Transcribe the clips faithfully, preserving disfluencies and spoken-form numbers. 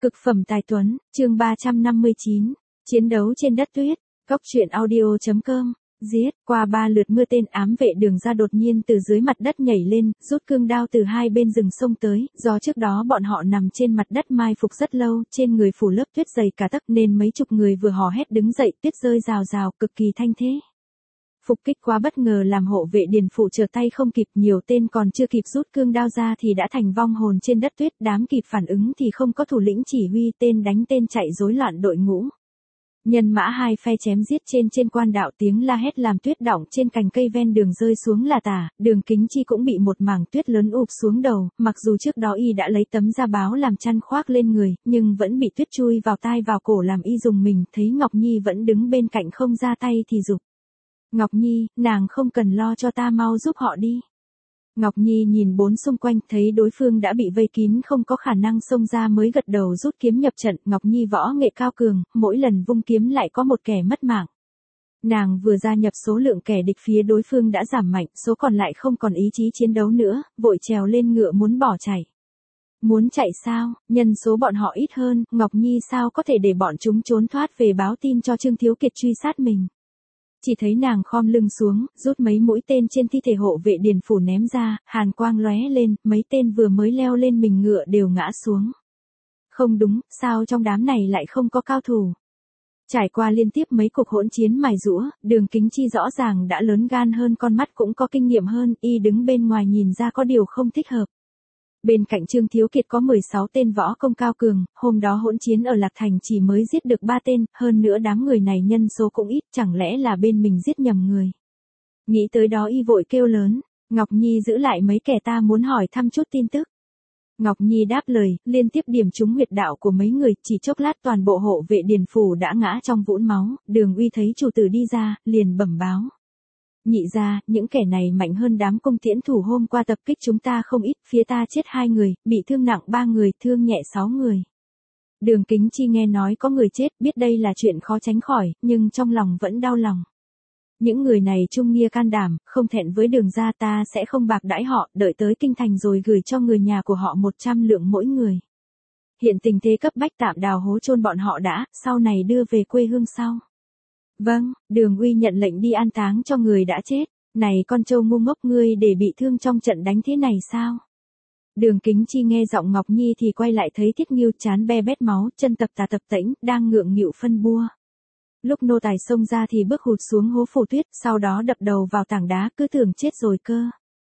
Cực phẩm tài tuấn, chương ba trăm năm mươi chín, chiến đấu trên đất tuyết, cốc truyện audio chấm com, giết, qua ba lượt mưa tên ám vệ Đường Ra đột nhiên từ dưới mặt đất nhảy lên, rút cương đao từ hai bên rừng sông tới, do trước đó bọn họ nằm trên mặt đất mai phục rất lâu, trên người phủ lớp tuyết dày cả tấc nên mấy chục người vừa hò hét đứng dậy, tuyết rơi rào rào, cực kỳ thanh thế. Phục kích quá bất ngờ làm hộ vệ Điền Phủ trở tay không kịp, nhiều tên còn chưa kịp rút cương đao ra thì đã thành vong hồn trên đất tuyết, đám kịp phản ứng thì không có thủ lĩnh chỉ huy, tên đánh tên chạy rối loạn đội ngũ. Nhân mã hai phe chém giết trên trên quan đạo, tiếng la hét làm tuyết đọng trên cành cây ven đường rơi xuống là tả, Đường Kính Chi cũng bị một mảng tuyết lớn ụp xuống đầu, mặc dù trước đó y đã lấy tấm da báo làm chăn khoác lên người, nhưng vẫn bị tuyết chui vào tai vào cổ làm y rùng mình, thấy Ngọc Nhi vẫn đứng bên cạnh không ra tay thì giục. Ngọc Nhi, nàng không cần lo cho ta, mau giúp họ đi. Ngọc Nhi nhìn bốn xung quanh, thấy đối phương đã bị vây kín không có khả năng xông ra mới gật đầu rút kiếm nhập trận. Ngọc Nhi võ nghệ cao cường, mỗi lần vung kiếm lại có một kẻ mất mạng. Nàng vừa gia nhập số lượng kẻ địch phía đối phương đã giảm mạnh, số còn lại không còn ý chí chiến đấu nữa, vội trèo lên ngựa muốn bỏ chạy. Muốn chạy sao, nhân số bọn họ ít hơn, Ngọc Nhi sao có thể để bọn chúng trốn thoát về báo tin cho Trương Thiếu Kiệt truy sát mình. Chỉ thấy nàng khom lưng xuống, rút mấy mũi tên trên thi thể hộ vệ Điền Phủ ném ra, hàn quang lóe lên, mấy tên vừa mới leo lên mình ngựa đều ngã xuống. Không đúng, sao trong đám này lại không có cao thủ? Trải qua liên tiếp mấy cuộc hỗn chiến mài giũa, Đường Kính Chi rõ ràng đã lớn gan hơn, con mắt cũng có kinh nghiệm hơn, y đứng bên ngoài nhìn ra có điều không thích hợp. Bên cạnh Trương Thiếu Kiệt có mười sáu tên võ công cao cường, hôm đó hỗn chiến ở Lạc Thành chỉ mới giết được ba tên, hơn nữa đám người này nhân số cũng ít, chẳng lẽ là bên mình giết nhầm người. Nghĩ tới đó y vội kêu lớn, Ngọc Nhi giữ lại mấy kẻ, ta muốn hỏi thăm chút tin tức. Ngọc Nhi đáp lời, liên tiếp điểm trúng huyệt đạo của mấy người, chỉ chốc lát toàn bộ hộ vệ Điền Phủ đã ngã trong vũng máu, Đường Uy thấy chủ tử đi ra, liền bẩm báo. Nhị ra, những kẻ này mạnh hơn đám cung tiễn thủ hôm qua tập kích chúng ta không ít, phía ta chết hai người, bị thương nặng ba người, thương nhẹ sáu người. Đường Kính Chi nghe nói có người chết, biết đây là chuyện khó tránh khỏi, nhưng trong lòng vẫn đau lòng. Những người này trung nghĩa can đảm, không thẹn với Đường gia, ta sẽ không bạc đãi họ, đợi tới kinh thành rồi gửi cho người nhà của họ một trăm lượng mỗi người. Hiện tình thế cấp bách, tạm đào hố chôn bọn họ đã, sau này đưa về quê hương sau. Vâng, Đường Uy nhận lệnh đi an táng cho người đã chết. Này con trâu ngu ngốc, ngươi để bị thương trong trận đánh thế này sao? Đường Kính Chi nghe giọng Ngọc Nhi thì quay lại thấy Thiết Nghiêu chán be bét máu, chân tập tà tập tễnh, đang ngượng nghịu phân bua. Lúc nô tài xông ra thì bước hụt xuống hố phù tuyết, sau đó đập đầu vào tảng đá, cứ tưởng chết rồi cơ.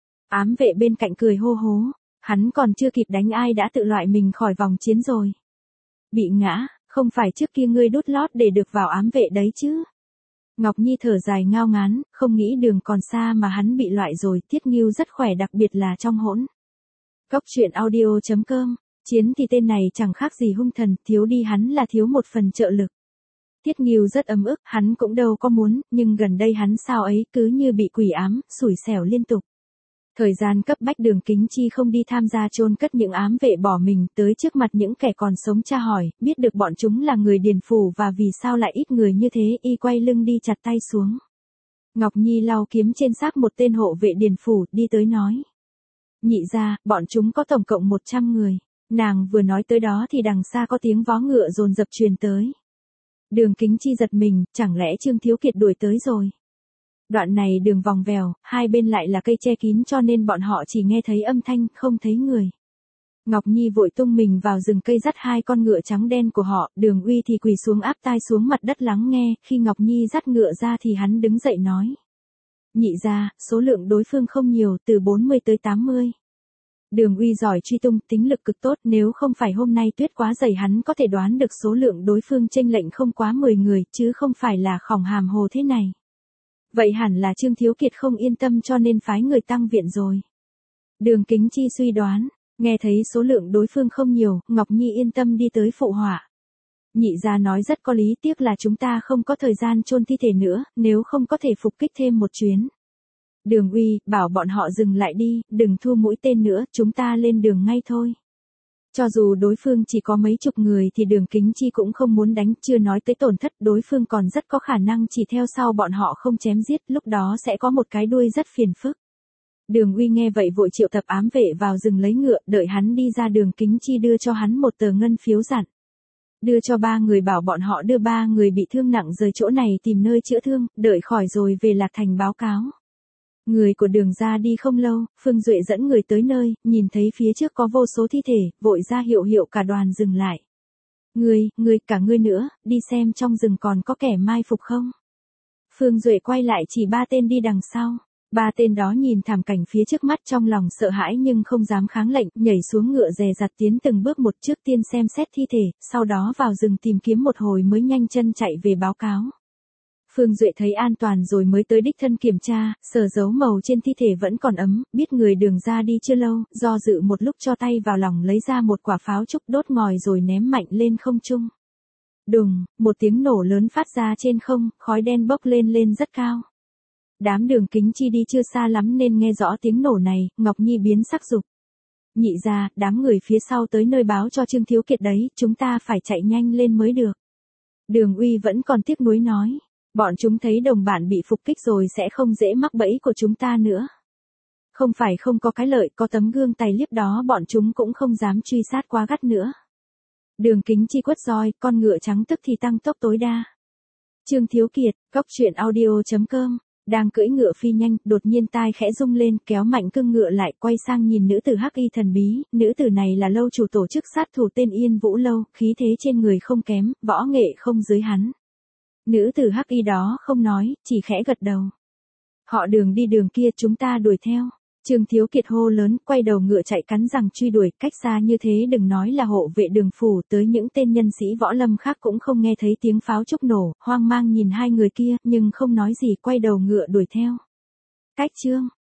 Ám vệ bên cạnh cười hô hố, hắn còn chưa kịp đánh ai đã tự loại mình khỏi vòng chiến rồi. Bị ngã, không phải trước kia ngươi đút lót để được vào ám vệ đấy chứ? Ngọc Nhi thở dài ngao ngán, không nghĩ đường còn xa mà hắn bị loại rồi. Thiết Nghiêu rất khỏe, đặc biệt là trong hỗn. Cốc truyện audio chấm com, chiến thì tên này chẳng khác gì hung thần, thiếu đi hắn là thiếu một phần trợ lực. Thiết Nghiêu rất ấm ức, hắn cũng đâu có muốn, nhưng gần đây hắn sao ấy cứ như bị quỷ ám, sủi xẻo liên tục. Thời gian cấp bách, Đường Kính Chi không đi tham gia chôn cất những ám vệ bỏ mình, tới trước mặt những kẻ còn sống tra hỏi, biết được bọn chúng là người Điền Phủ và vì sao lại ít người như thế, y quay lưng đi chặt tay xuống. Ngọc Nhi lau kiếm trên xác một tên hộ vệ Điền Phủ, đi tới nói. Nhị ra, bọn chúng có tổng cộng một trăm người. Nàng vừa nói tới đó thì đằng xa có tiếng vó ngựa dồn dập truyền tới. Đường Kính Chi giật mình, chẳng lẽ Trương Thiếu Kiệt đuổi tới rồi. Đoạn này đường vòng vèo, hai bên lại là cây che kín cho nên bọn họ chỉ nghe thấy âm thanh, không thấy người. Ngọc Nhi vội tung mình vào rừng cây dắt hai con ngựa trắng đen của họ, Đường Uy thì quỳ xuống áp tai xuống mặt đất lắng nghe, khi Ngọc Nhi dắt ngựa ra thì hắn đứng dậy nói. Nhị ra, số lượng đối phương không nhiều, từ bốn mươi tới tám mươi. Đường Uy giỏi truy tung, tính lực cực tốt, nếu không phải hôm nay tuyết quá dày hắn có thể đoán được số lượng đối phương chênh lệnh không quá mười người, chứ không phải là khổng hàm hồ thế này. Vậy hẳn là Trương Thiếu Kiệt không yên tâm cho nên phái người tăng viện rồi. Đường Kính Chi suy đoán, nghe thấy số lượng đối phương không nhiều, Ngọc Nhi yên tâm đi tới phụ họa. Nhị gia nói rất có lý, tiếc là chúng ta không có thời gian chôn thi thể nữa, nếu không có thể phục kích thêm một chuyến. Đường Uy, bảo bọn họ dừng lại đi, đừng thu mũi tên nữa, chúng ta lên đường ngay thôi. Cho dù đối phương chỉ có mấy chục người thì Đường Kính Chi cũng không muốn đánh, chưa nói tới tổn thất, đối phương còn rất có khả năng chỉ theo sau bọn họ không chém giết, lúc đó sẽ có một cái đuôi rất phiền phức. Đường Uy nghe vậy vội triệu tập ám vệ vào rừng lấy ngựa, đợi hắn đi ra Đường Kính Chi đưa cho hắn một tờ ngân phiếu dặn. đưa cho ba người bảo bọn họ đưa ba người bị thương nặng rời chỗ này tìm nơi chữa thương, đợi khỏi rồi về Lạc Thành báo cáo. Người của Đường ra đi không lâu, Phương Duệ dẫn người tới nơi, nhìn thấy phía trước có vô số thi thể, vội ra hiệu hiệu cả đoàn dừng lại. Ngươi, ngươi, cả ngươi nữa, đi xem trong rừng còn có kẻ mai phục không? Phương Duệ quay lại chỉ ba tên đi đằng sau. Ba tên đó nhìn thảm cảnh phía trước mắt trong lòng sợ hãi nhưng không dám kháng lệnh, nhảy xuống ngựa dè dặt tiến từng bước một, trước tiên xem xét thi thể, sau đó vào rừng tìm kiếm một hồi mới nhanh chân chạy về báo cáo. Phương Duệ thấy an toàn rồi mới tới đích thân kiểm tra, sờ dấu màu trên thi thể vẫn còn ấm, biết người Đường ra đi chưa lâu, do dự một lúc cho tay vào lòng lấy ra một quả pháo trúc đốt ngòi rồi ném mạnh lên không trung. Đùng, một tiếng nổ lớn phát ra trên không, khói đen bốc lên lên rất cao. Đám Đường Kính Chi đi chưa xa lắm nên nghe rõ tiếng nổ này, Ngọc Nhi biến sắc dục. Nhị ra, đám người phía sau tới nơi báo cho Trương Thiếu Kiệt đấy, chúng ta phải chạy nhanh lên mới được. Đường Uy vẫn còn tiếc nuối nói. Bọn chúng thấy đồng bạn bị phục kích rồi sẽ không dễ mắc bẫy của chúng ta nữa. Không phải không có cái lợi, có tấm gương tài liếp đó bọn chúng cũng không dám truy sát quá gắt nữa. Đường Kính Chi quất roi, con ngựa trắng tức thì tăng tốc tối đa. Trương Thiếu Kiệt, cốc truyện audio chấm com, đang cưỡi ngựa phi nhanh, đột nhiên tai khẽ rung lên, kéo mạnh cương ngựa lại, quay sang nhìn nữ tử hắc y thần bí, nữ tử này là lâu chủ tổ chức sát thủ tên Yên Vũ Lâu, khí thế trên người không kém, võ nghệ không dưới hắn. Nữ tử hắc y đó không nói, chỉ khẽ gật đầu. Họ Đường đi đường kia, chúng ta đuổi theo. Trương Thiếu Kiệt hô lớn, quay đầu ngựa chạy cắn răng truy đuổi, cách xa như thế đừng nói là hộ vệ Đường phủ, tới những tên nhân sĩ võ lâm khác cũng không nghe thấy tiếng pháo trúc nổ, hoang mang nhìn hai người kia, nhưng không nói gì, quay đầu ngựa đuổi theo. Cách chương